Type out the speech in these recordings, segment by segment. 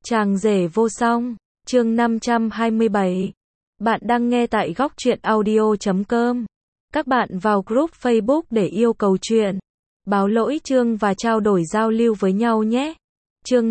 Chàng rể vô song, chương 527. Bạn đang nghe tại góc truyện audio.com. Các bạn vào group Facebook để yêu cầu chuyện, báo lỗi chương và trao đổi giao lưu với nhau nhé. Chương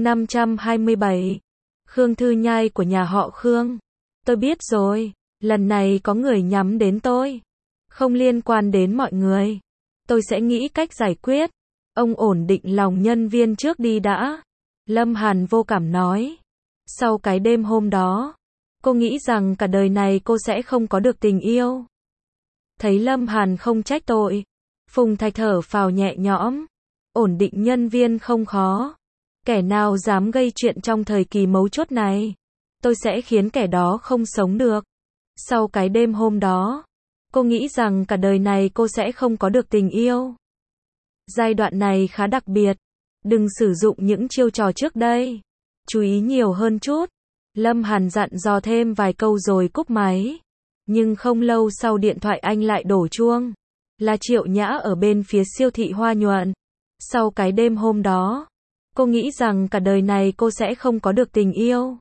527. Khương Thư Nhai của nhà họ Khương. Tôi biết rồi, lần này có người nhắm đến tôi. Không liên quan đến mọi người. Tôi sẽ nghĩ cách giải quyết. Ông ổn định lòng nhân viên trước đi đã. Lâm Hàn vô cảm nói. Sau cái đêm hôm đó, cô nghĩ rằng cả đời này cô sẽ không có được tình yêu. Thấy Lâm Hàn không trách tội, Phùng Thạch thở phào nhẹ nhõm. Ổn định nhân viên không khó. Kẻ nào dám gây chuyện trong thời kỳ mấu chốt này, tôi sẽ khiến kẻ đó không sống được. Sau cái đêm hôm đó, cô nghĩ rằng cả đời này cô sẽ không có được tình yêu. Giai đoạn này khá đặc biệt. Đừng sử dụng những chiêu trò trước đây. Chú ý nhiều hơn chút. Lâm Hàn dặn dò thêm vài câu rồi cúp máy. Nhưng không lâu sau điện thoại anh lại đổ chuông. Là Triệu Nhã ở bên phía siêu thị Hoa Nhuận. Sau cái đêm hôm đó, cô nghĩ rằng cả đời này cô sẽ không có được tình yêu.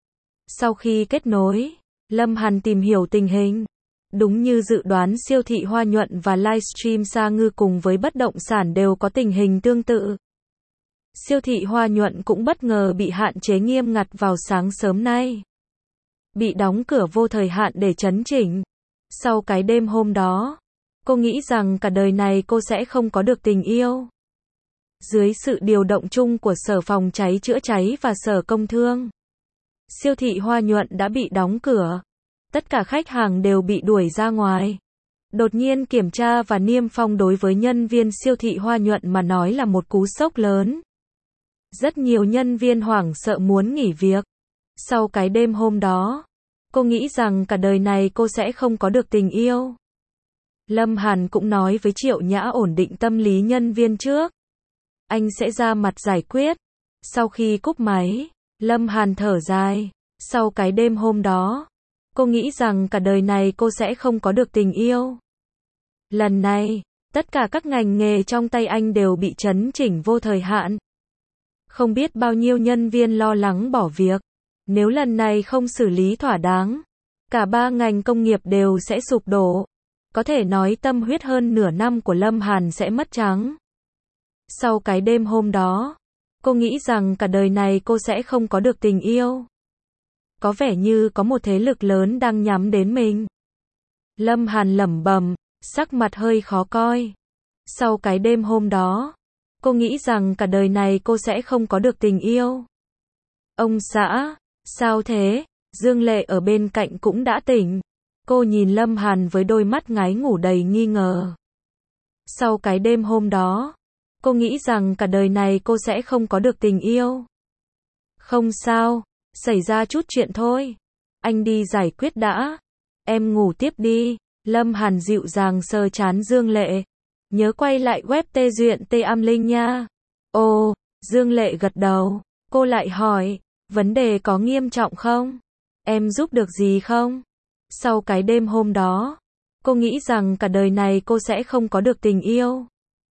Sau khi kết nối, Lâm Hàn tìm hiểu tình hình. Đúng như dự đoán, siêu thị Hoa Nhuận và livestream Sa Ngư cùng với bất động sản đều có tình hình tương tự. Siêu thị Hoa Nhuận cũng bất ngờ bị hạn chế nghiêm ngặt vào sáng sớm nay. Bị đóng cửa vô thời hạn để chấn chỉnh. Sau cái đêm hôm đó, cô nghĩ rằng cả đời này cô sẽ không có được tình yêu. Dưới sự điều động chung của Sở Phòng cháy chữa cháy và Sở Công Thương, siêu thị Hoa Nhuận đã bị đóng cửa. Tất cả khách hàng đều bị đuổi ra ngoài. Đột nhiên kiểm tra và niêm phong đối với nhân viên siêu thị Hoa Nhuận mà nói là một cú sốc lớn. Rất nhiều nhân viên hoảng sợ muốn nghỉ việc. Sau cái đêm hôm đó, cô nghĩ rằng cả đời này cô sẽ không có được tình yêu. Lâm Hàn cũng nói với Triệu Nhã ổn định tâm lý nhân viên trước. Anh sẽ ra mặt giải quyết. Sau khi cúp máy, Lâm Hàn thở dài. Sau cái đêm hôm đó, cô nghĩ rằng cả đời này cô sẽ không có được tình yêu. Lần này, tất cả các ngành nghề trong tay anh đều bị chấn chỉnh vô thời hạn. Không biết bao nhiêu nhân viên lo lắng bỏ việc. Nếu lần này không xử lý thỏa đáng, cả ba ngành công nghiệp đều sẽ sụp đổ. Có thể nói tâm huyết hơn nửa năm của Lâm Hàn sẽ mất trắng. Sau cái đêm hôm đó, cô nghĩ rằng cả đời này cô sẽ không có được tình yêu. Có vẻ như có một thế lực lớn đang nhắm đến mình. Lâm Hàn lẩm bẩm, sắc mặt hơi khó coi. Sau cái đêm hôm đó, cô nghĩ rằng cả đời này cô sẽ không có được tình yêu. Ông xã, sao thế? Dương Lệ ở bên cạnh cũng đã tỉnh. Cô nhìn Lâm Hàn với đôi mắt ngái ngủ đầy nghi ngờ. Sau cái đêm hôm đó, cô nghĩ rằng cả đời này cô sẽ không có được tình yêu. Không sao, xảy ra chút chuyện thôi. Anh đi giải quyết đã. Em ngủ tiếp đi. Lâm Hàn dịu dàng sờ trán Dương Lệ. Nhớ quay lại web Tê Duyện Tê Am Linh nha. Ồ, Dương Lệ gật đầu. Cô lại hỏi, vấn đề có nghiêm trọng không? Em giúp được gì không? Sau cái đêm hôm đó, cô nghĩ rằng cả đời này cô sẽ không có được tình yêu.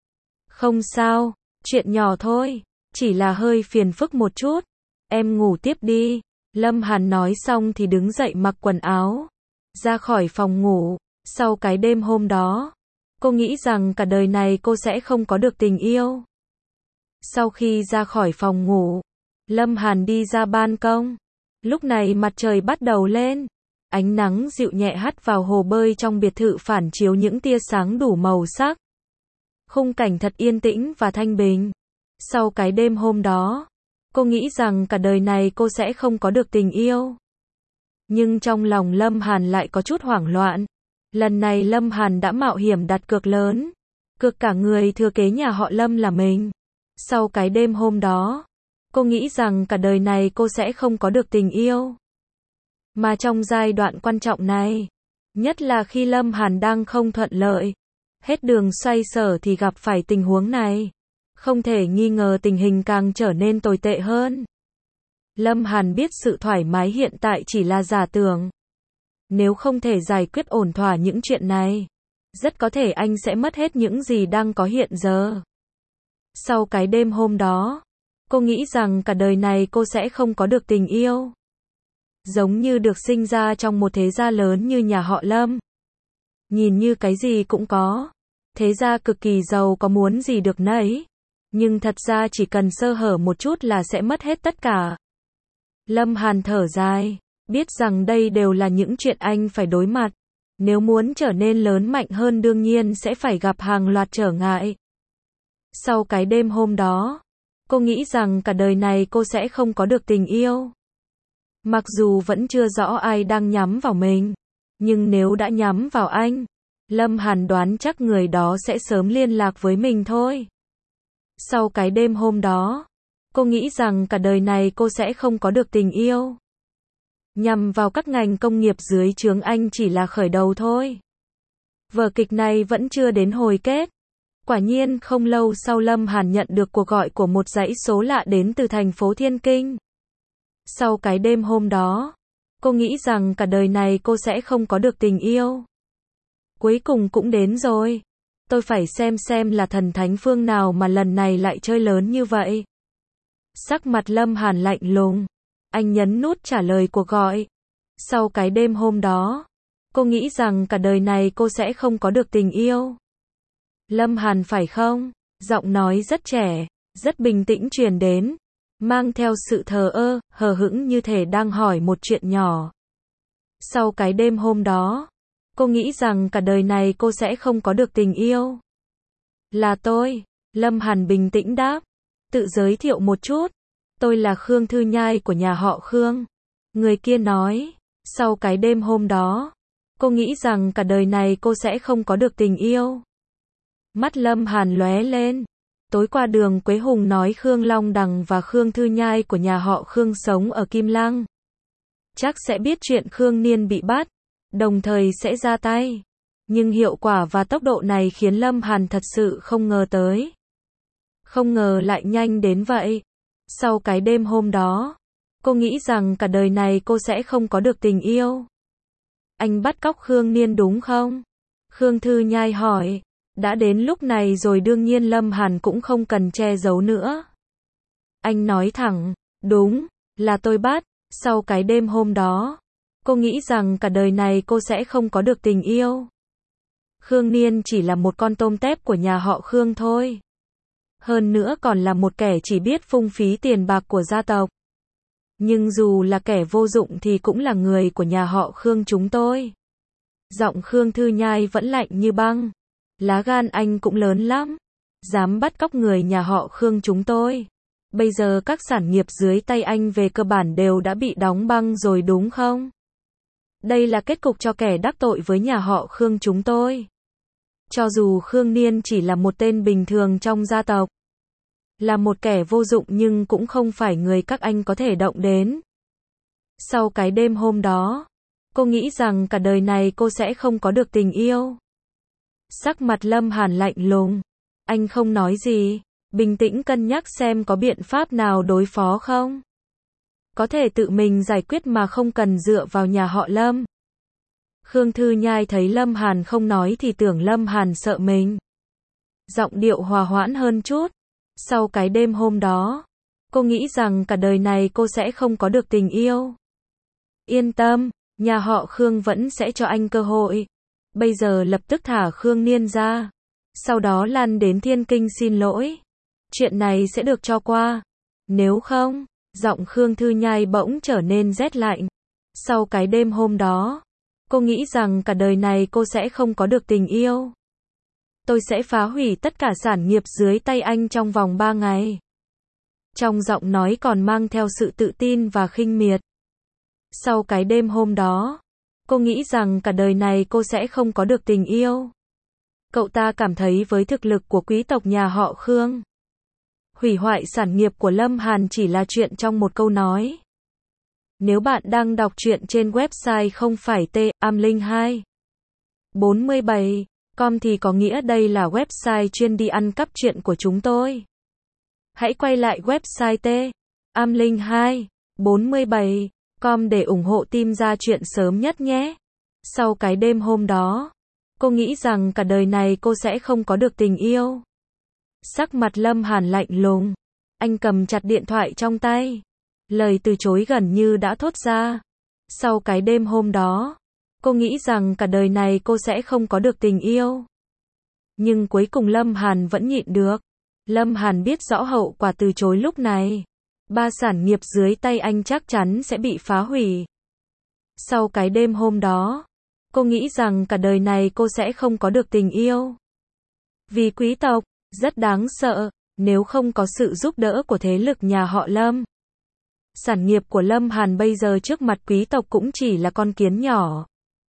Không sao, chuyện nhỏ thôi, chỉ là hơi phiền phức một chút. Em ngủ tiếp đi. Lâm Hàn nói xong thì đứng dậy mặc quần áo, ra khỏi phòng ngủ. Sau cái đêm hôm đó, cô nghĩ rằng cả đời này cô sẽ không có được tình yêu. Sau khi ra khỏi phòng ngủ, Lâm Hàn đi ra ban công. Lúc này mặt trời bắt đầu lên. Ánh nắng dịu nhẹ hắt vào hồ bơi trong biệt thự phản chiếu những tia sáng đủ màu sắc. Khung cảnh thật yên tĩnh và thanh bình. Sau cái đêm hôm đó, cô nghĩ rằng cả đời này cô sẽ không có được tình yêu. Nhưng trong lòng Lâm Hàn lại có chút hoảng loạn. Lần này Lâm Hàn đã mạo hiểm đặt cược lớn. Cược cả người thừa kế nhà họ Lâm là mình. Sau cái đêm hôm đó, cô nghĩ rằng cả đời này cô sẽ không có được tình yêu. Mà trong giai đoạn quan trọng này, nhất là khi Lâm Hàn đang không thuận lợi, hết đường xoay sở thì gặp phải tình huống này. Không thể nghi ngờ tình hình càng trở nên tồi tệ hơn. Lâm Hàn biết sự thoải mái hiện tại chỉ là giả tưởng. Nếu không thể giải quyết ổn thỏa những chuyện này, rất có thể anh sẽ mất hết những gì đang có hiện giờ. Sau cái đêm hôm đó, Cô nghĩ rằng cả đời này cô sẽ không có được tình yêu. Giống như được sinh ra trong một thế gia lớn như nhà họ Lâm. Nhìn như cái gì cũng có. Thế gia cực kỳ giàu, có muốn gì được nấy. Nhưng thật ra chỉ cần sơ hở một chút là sẽ mất hết tất cả. Lâm Hàn thở dài, biết rằng đây đều là những chuyện anh phải đối mặt. Nếu muốn trở nên lớn mạnh hơn đương nhiên sẽ phải gặp hàng loạt trở ngại. Sau cái đêm hôm đó, cô nghĩ rằng cả đời này cô sẽ không có được tình yêu. Mặc dù vẫn chưa rõ ai đang nhắm vào mình, nhưng nếu đã nhắm vào anh, Lâm Hàn đoán chắc người đó sẽ sớm liên lạc với mình thôi. Sau cái đêm hôm đó, cô nghĩ rằng cả đời này cô sẽ không có được tình yêu. Nhằm vào các ngành công nghiệp dưới trướng anh chỉ là khởi đầu thôi. Vở kịch này vẫn chưa đến hồi kết. Quả nhiên không lâu sau Lâm Hàn nhận được cuộc gọi của một dãy số lạ đến từ thành phố Thiên Kinh. Sau cái đêm hôm đó, cô nghĩ rằng cả đời này cô sẽ không có được tình yêu. Cuối cùng cũng đến rồi. Tôi phải xem là thần thánh phương nào mà lần này lại chơi lớn như vậy. Sắc mặt Lâm Hàn lạnh lùng. Anh nhấn nút trả lời cuộc gọi. Sau cái đêm hôm đó, cô nghĩ rằng cả đời này cô sẽ không có được tình yêu. Lâm Hàn phải không? Giọng nói rất trẻ, rất bình tĩnh truyền đến, mang theo sự thờ ơ, hờ hững như thể đang hỏi một chuyện nhỏ. Sau cái đêm hôm đó, cô nghĩ rằng cả đời này cô sẽ không có được tình yêu. Là tôi, Lâm Hàn bình tĩnh đáp. Tự giới thiệu một chút. Tôi là Khương Thư Nhai của nhà họ Khương. Người kia nói. Sau cái đêm hôm đó, cô nghĩ rằng cả đời này cô sẽ không có được tình yêu. Mắt Lâm Hàn lóe lên. Tối qua Đường Quế Hùng nói Khương Long Đằng và Khương Thư Nhai của nhà họ Khương sống ở Kim Lăng. Chắc sẽ biết chuyện Khương Niên bị bắt, đồng thời sẽ ra tay. Nhưng hiệu quả và tốc độ này khiến Lâm Hàn thật sự không ngờ tới. Không ngờ lại nhanh đến vậy. Sau cái đêm hôm đó, cô nghĩ rằng cả đời này cô sẽ không có được tình yêu. Anh bắt cóc Khương Niên đúng không? Khương Thư Nhai hỏi. Đã đến lúc này rồi đương nhiên Lâm Hàn cũng không cần che giấu nữa. Anh nói thẳng, đúng, là tôi bắt. Sau cái đêm hôm đó, cô nghĩ rằng cả đời này cô sẽ không có được tình yêu. Khương Niên chỉ là một con tôm tép của nhà họ Khương thôi. Hơn nữa còn là một kẻ chỉ biết phung phí tiền bạc của gia tộc. Nhưng dù là kẻ vô dụng thì cũng là người của nhà họ Khương chúng tôi. Giọng Khương Thư Nhai vẫn lạnh như băng. Lá gan anh cũng lớn lắm. Dám bắt cóc người nhà họ Khương chúng tôi. Bây giờ các sản nghiệp dưới tay anh về cơ bản đều đã bị đóng băng rồi đúng không? Đây là kết cục cho kẻ đắc tội với nhà họ Khương chúng tôi. Cho dù Khương Niên chỉ là một tên bình thường trong gia tộc, là một kẻ vô dụng nhưng cũng không phải người các anh có thể động đến. Sau cái đêm hôm đó, cô nghĩ rằng cả đời này cô sẽ không có được tình yêu. Sắc mặt Lâm Hàn lạnh lùng. Anh không nói gì, bình tĩnh cân nhắc xem có biện pháp nào đối phó không. Có thể tự mình giải quyết mà không cần dựa vào nhà họ Lâm. Khương Thư Nhai thấy Lâm Hàn không nói thì tưởng Lâm Hàn sợ mình. Giọng điệu hòa hoãn hơn chút. Sau cái đêm hôm đó, cô nghĩ rằng cả đời này cô sẽ không có được tình yêu. Yên tâm, nhà họ Khương vẫn sẽ cho anh cơ hội. Bây giờ lập tức thả Khương Niên ra. Sau đó lăn đến Thiên Kinh xin lỗi. Chuyện này sẽ được cho qua. Nếu không, giọng Khương Thư Nhai bỗng trở nên rét lạnh. Sau cái đêm hôm đó, cô nghĩ rằng cả đời này cô sẽ không có được tình yêu. Tôi sẽ phá hủy tất cả sản nghiệp dưới tay anh trong vòng 3 ngày. Trong giọng nói còn mang theo sự tự tin và khinh miệt. Sau cái đêm hôm đó, cô nghĩ rằng cả đời này cô sẽ không có được tình yêu. Cậu ta cảm thấy với thực lực của quý tộc nhà họ Khương, hủy hoại sản nghiệp của Lâm Hàn chỉ là chuyện trong một câu nói. Nếu bạn đang đọc truyện trên website không phải t-am0247.com thì có nghĩa đây là website chuyên đi ăn cắp truyện của chúng tôi. Hãy quay lại website t-am0247.com để ủng hộ team ra truyện sớm nhất nhé. Sau cái đêm hôm đó, cô nghĩ rằng cả đời này cô sẽ không có được tình yêu. Sắc mặt Lâm Hàn lạnh lùng. Anh cầm chặt điện thoại trong tay. Lời từ chối gần như đã thốt ra. Sau cái đêm hôm đó, cô nghĩ rằng cả đời này cô sẽ không có được tình yêu. Nhưng cuối cùng Lâm Hàn vẫn nhịn được. Lâm Hàn biết rõ hậu quả từ chối lúc này. 3 sản nghiệp dưới tay anh chắc chắn sẽ bị phá hủy. Sau cái đêm hôm đó, cô nghĩ rằng cả đời này cô sẽ không có được tình yêu. Vì quý tộc, rất đáng sợ, nếu không có sự giúp đỡ của thế lực nhà họ Lâm. Sản nghiệp của Lâm Hàn bây giờ trước mặt quý tộc cũng chỉ là con kiến nhỏ.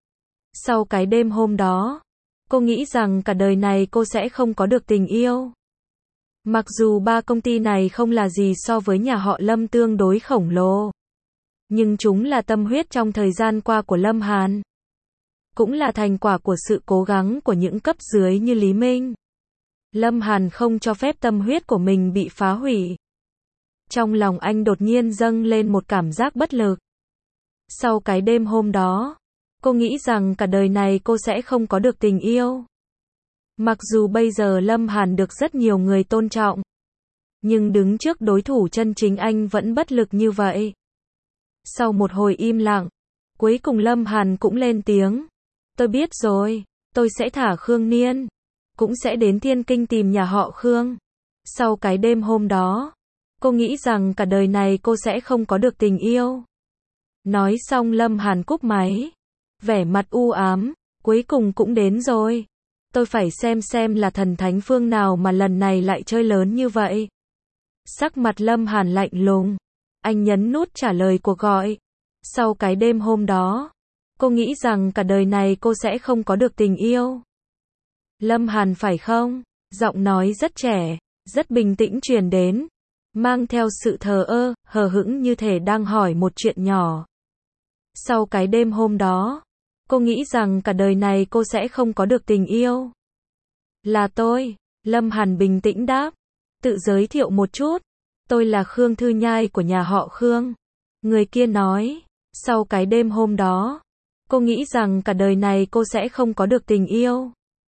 Sau cái đêm hôm đó, cô nghĩ rằng cả đời này cô sẽ không có được tình yêu. Mặc dù 3 công ty này không là gì so với nhà họ Lâm tương đối khổng lồ. Nhưng chúng là tâm huyết trong thời gian qua của Lâm Hàn. Cũng là thành quả của sự cố gắng của những cấp dưới như Lý Minh. Lâm Hàn không cho phép tâm huyết của mình bị phá hủy. Trong lòng anh đột nhiên dâng lên một cảm giác bất lực. Sau cái đêm hôm đó, cô nghĩ rằng cả đời này cô sẽ không có được tình yêu. Mặc dù bây giờ Lâm Hàn được rất nhiều người tôn trọng, nhưng đứng trước đối thủ chân chính anh vẫn bất lực như vậy. Sau một hồi im lặng, cuối cùng Lâm Hàn cũng lên tiếng. Tôi biết rồi, tôi sẽ thả Khương Niên, cũng sẽ đến Thiên Kinh tìm nhà họ Khương. Sau cái đêm hôm đó, cô nghĩ rằng cả đời này cô sẽ không có được tình yêu. Nói xong Lâm Hàn cúp máy, vẻ mặt u ám, cuối cùng cũng đến rồi. Tôi phải xem là thần thánh phương nào mà lần này lại chơi lớn như vậy. Sắc mặt Lâm Hàn lạnh lùng, anh nhấn nút trả lời cuộc gọi. Sau cái đêm hôm đó, cô nghĩ rằng cả đời này cô sẽ không có được tình yêu. Lâm Hàn phải không? Giọng nói rất trẻ, rất bình tĩnh truyền đến, mang theo sự thờ ơ, hờ hững như thể đang hỏi một chuyện nhỏ. Sau cái đêm hôm đó, cô nghĩ rằng cả đời này cô sẽ không có được tình yêu. Là tôi, Lâm Hàn bình tĩnh đáp. Tự giới thiệu một chút. Tôi là Khương Thư Nhai của nhà họ Khương. Người kia nói. Sau cái đêm hôm đó, cô nghĩ rằng cả đời này cô sẽ không có được tình yêu.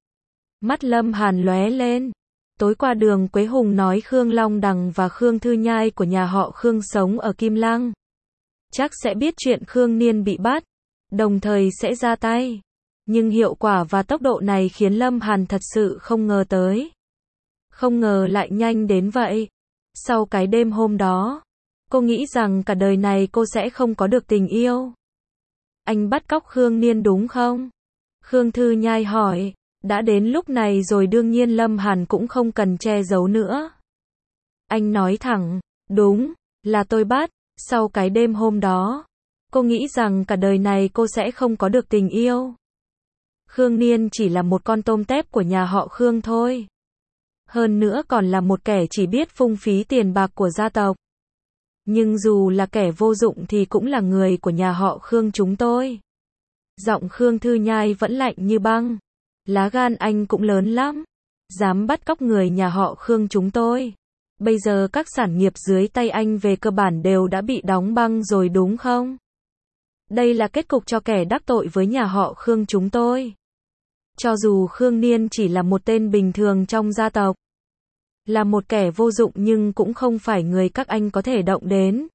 Mắt Lâm Hàn lóe lên. Tối qua Đường Quế Hùng nói Khương Long Đằng và Khương Thư Nhai của nhà họ Khương sống ở Kim Lăng. Chắc sẽ biết chuyện Khương Niên bị bắt, đồng thời sẽ ra tay. Nhưng hiệu quả và tốc độ này khiến Lâm Hàn thật sự không ngờ tới. Không ngờ lại nhanh đến vậy. Sau cái đêm hôm đó, cô nghĩ rằng cả đời này cô sẽ không có được tình yêu. Anh bắt cóc Khương Niên đúng không? Khương Thư Nhai hỏi. Đã đến lúc này rồi đương nhiên Lâm Hàn cũng không cần che giấu nữa. Anh nói thẳng, đúng, là tôi bắt. Sau cái đêm hôm đó, cô nghĩ rằng cả đời này cô sẽ không có được tình yêu. Khương Niên chỉ là một con tôm tép của nhà họ Khương thôi. Hơn nữa còn là một kẻ chỉ biết phung phí tiền bạc của gia tộc. Nhưng dù là kẻ vô dụng thì cũng là người của nhà họ Khương chúng tôi. Giọng Khương Thư Nhai vẫn lạnh như băng. Lá gan anh cũng lớn lắm. Dám bắt cóc người nhà họ Khương chúng tôi. Bây giờ các sản nghiệp dưới tay anh về cơ bản đều đã bị đóng băng rồi đúng không? Đây là kết cục cho kẻ đắc tội với nhà họ Khương chúng tôi. Cho dù Khương Niên chỉ là một tên bình thường trong gia tộc, là một kẻ vô dụng nhưng cũng không phải người các anh có thể động đến.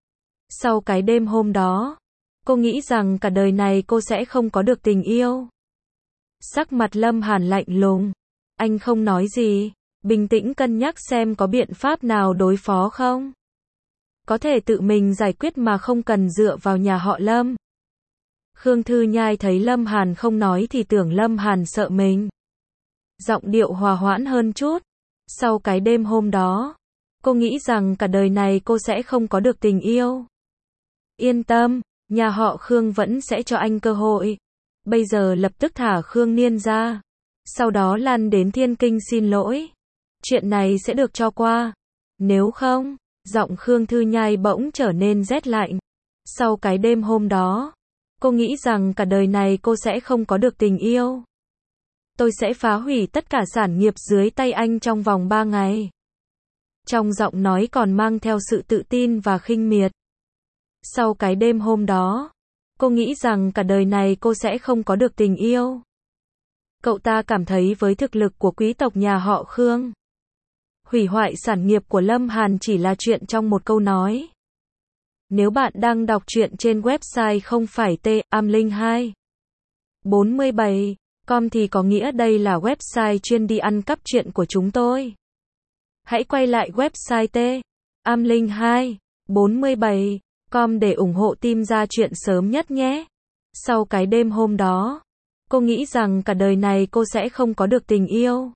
Sau cái đêm hôm đó, cô nghĩ rằng cả đời này cô sẽ không có được tình yêu. Sắc mặt Lâm Hàn lạnh lùng. Anh không nói gì, bình tĩnh cân nhắc xem có biện pháp nào đối phó không. Có thể tự mình giải quyết mà không cần dựa vào nhà họ Lâm. Khương Thư Nhai thấy Lâm Hàn không nói thì tưởng Lâm Hàn sợ mình. Giọng điệu hòa hoãn hơn chút. Sau cái đêm hôm đó, cô nghĩ rằng cả đời này cô sẽ không có được tình yêu. Yên tâm, nhà họ Khương vẫn sẽ cho anh cơ hội. Bây giờ lập tức thả Khương Niên ra. Sau đó lăn đến Thiên Kinh xin lỗi. Chuyện này sẽ được cho qua. Nếu không, giọng Khương Thư Nhai bỗng trở nên rét lạnh. Sau cái đêm hôm đó, cô nghĩ rằng cả đời này cô sẽ không có được tình yêu. Tôi sẽ phá hủy tất cả sản nghiệp dưới tay anh trong vòng 3 ngày. Trong giọng nói còn mang theo sự tự tin và khinh miệt. Sau cái đêm hôm đó, cô nghĩ rằng cả đời này cô sẽ không có được tình yêu. Cậu ta cảm thấy với thực lực của quý tộc nhà họ Khương, Hủy hoại sản nghiệp của Lâm Hàn chỉ là chuyện trong một câu nói. Nếu bạn đang đọc truyện trên website không phải t-am0247.com thì có nghĩa đây là website chuyên đi ăn cắp truyện của chúng tôi. Hãy quay lại website t-am0247.com để ủng hộ team ra truyện sớm nhất nhé. Sau cái đêm hôm đó, cô nghĩ rằng cả đời này cô sẽ không có được tình yêu.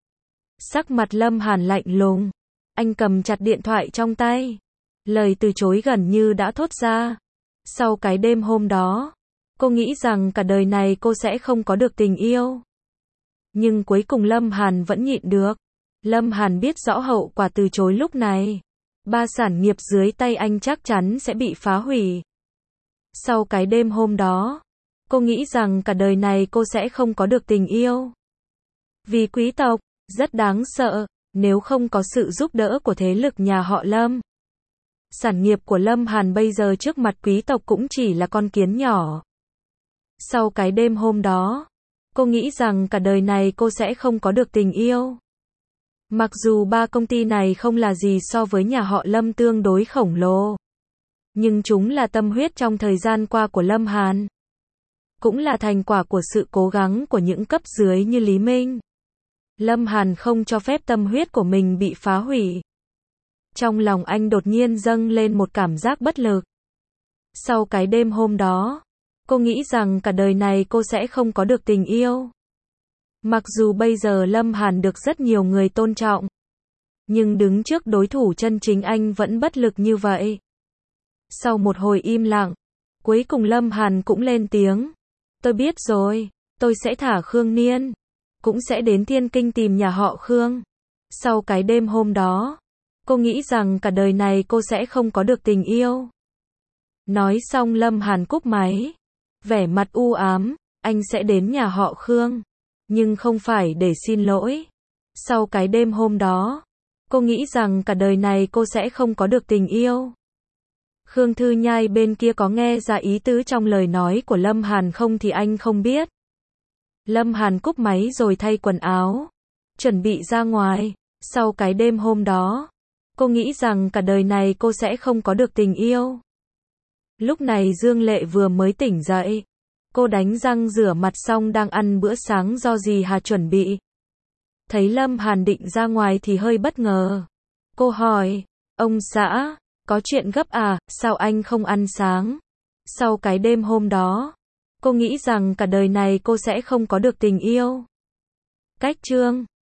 Sắc mặt Lâm Hàn lạnh lùng. Anh cầm chặt điện thoại trong tay. Lời từ chối gần như đã thốt ra. Sau cái đêm hôm đó, cô nghĩ rằng cả đời này cô sẽ không có được tình yêu. Nhưng cuối cùng Lâm Hàn vẫn nhịn được. Lâm Hàn biết rõ hậu quả từ chối lúc này. 3 sản nghiệp dưới tay anh chắc chắn sẽ bị phá hủy. Sau cái đêm hôm đó, cô nghĩ rằng cả đời này cô sẽ không có được tình yêu. Vì quý tộc, rất đáng sợ, nếu không có sự giúp đỡ của thế lực nhà họ Lâm. Sản nghiệp của Lâm Hàn bây giờ trước mặt quý tộc cũng chỉ là con kiến nhỏ. Sau cái đêm hôm đó, cô nghĩ rằng cả đời này cô sẽ không có được tình yêu. Mặc dù 3 công ty này không là gì so với nhà họ Lâm tương đối khổng lồ, nhưng chúng là tâm huyết trong thời gian qua của Lâm Hàn. Cũng là thành quả của sự cố gắng của những cấp dưới như Lý Minh. Lâm Hàn không cho phép tâm huyết của mình bị phá hủy. Trong lòng anh đột nhiên dâng lên một cảm giác bất lực. Sau cái đêm hôm đó, cô nghĩ rằng cả đời này cô sẽ không có được tình yêu. Mặc dù bây giờ Lâm Hàn được rất nhiều người tôn trọng, nhưng đứng trước đối thủ chân chính anh vẫn bất lực như vậy. Sau một hồi im lặng, cuối cùng Lâm Hàn cũng lên tiếng. Tôi biết rồi, tôi sẽ thả Khương Niên, cũng sẽ đến Thiên Kinh tìm nhà họ Khương. Sau cái đêm hôm đó, cô nghĩ rằng cả đời này cô sẽ không có được tình yêu. Nói xong Lâm Hàn cúp máy. Vẻ mặt u ám, anh sẽ đến nhà họ Khương, nhưng không phải để xin lỗi. Sau cái đêm hôm đó, cô nghĩ rằng cả đời này cô sẽ không có được tình yêu. Khương Thư Nhai bên kia có nghe ra ý tứ trong lời nói của Lâm Hàn không thì anh không biết. Lâm Hàn cúp máy rồi thay quần áo, chuẩn bị ra ngoài. Sau cái đêm hôm đó, cô nghĩ rằng cả đời này cô sẽ không có được tình yêu. Lúc này Dương Lệ vừa mới tỉnh dậy. Cô đánh răng rửa mặt xong đang ăn bữa sáng do dì Hà chuẩn bị. Thấy Lâm Hàn định ra ngoài thì hơi bất ngờ. Cô hỏi, ông xã, có chuyện gấp à, sao anh không ăn sáng? Sau cái đêm hôm đó, cô nghĩ rằng cả đời này cô sẽ không có được tình yêu. Cách chương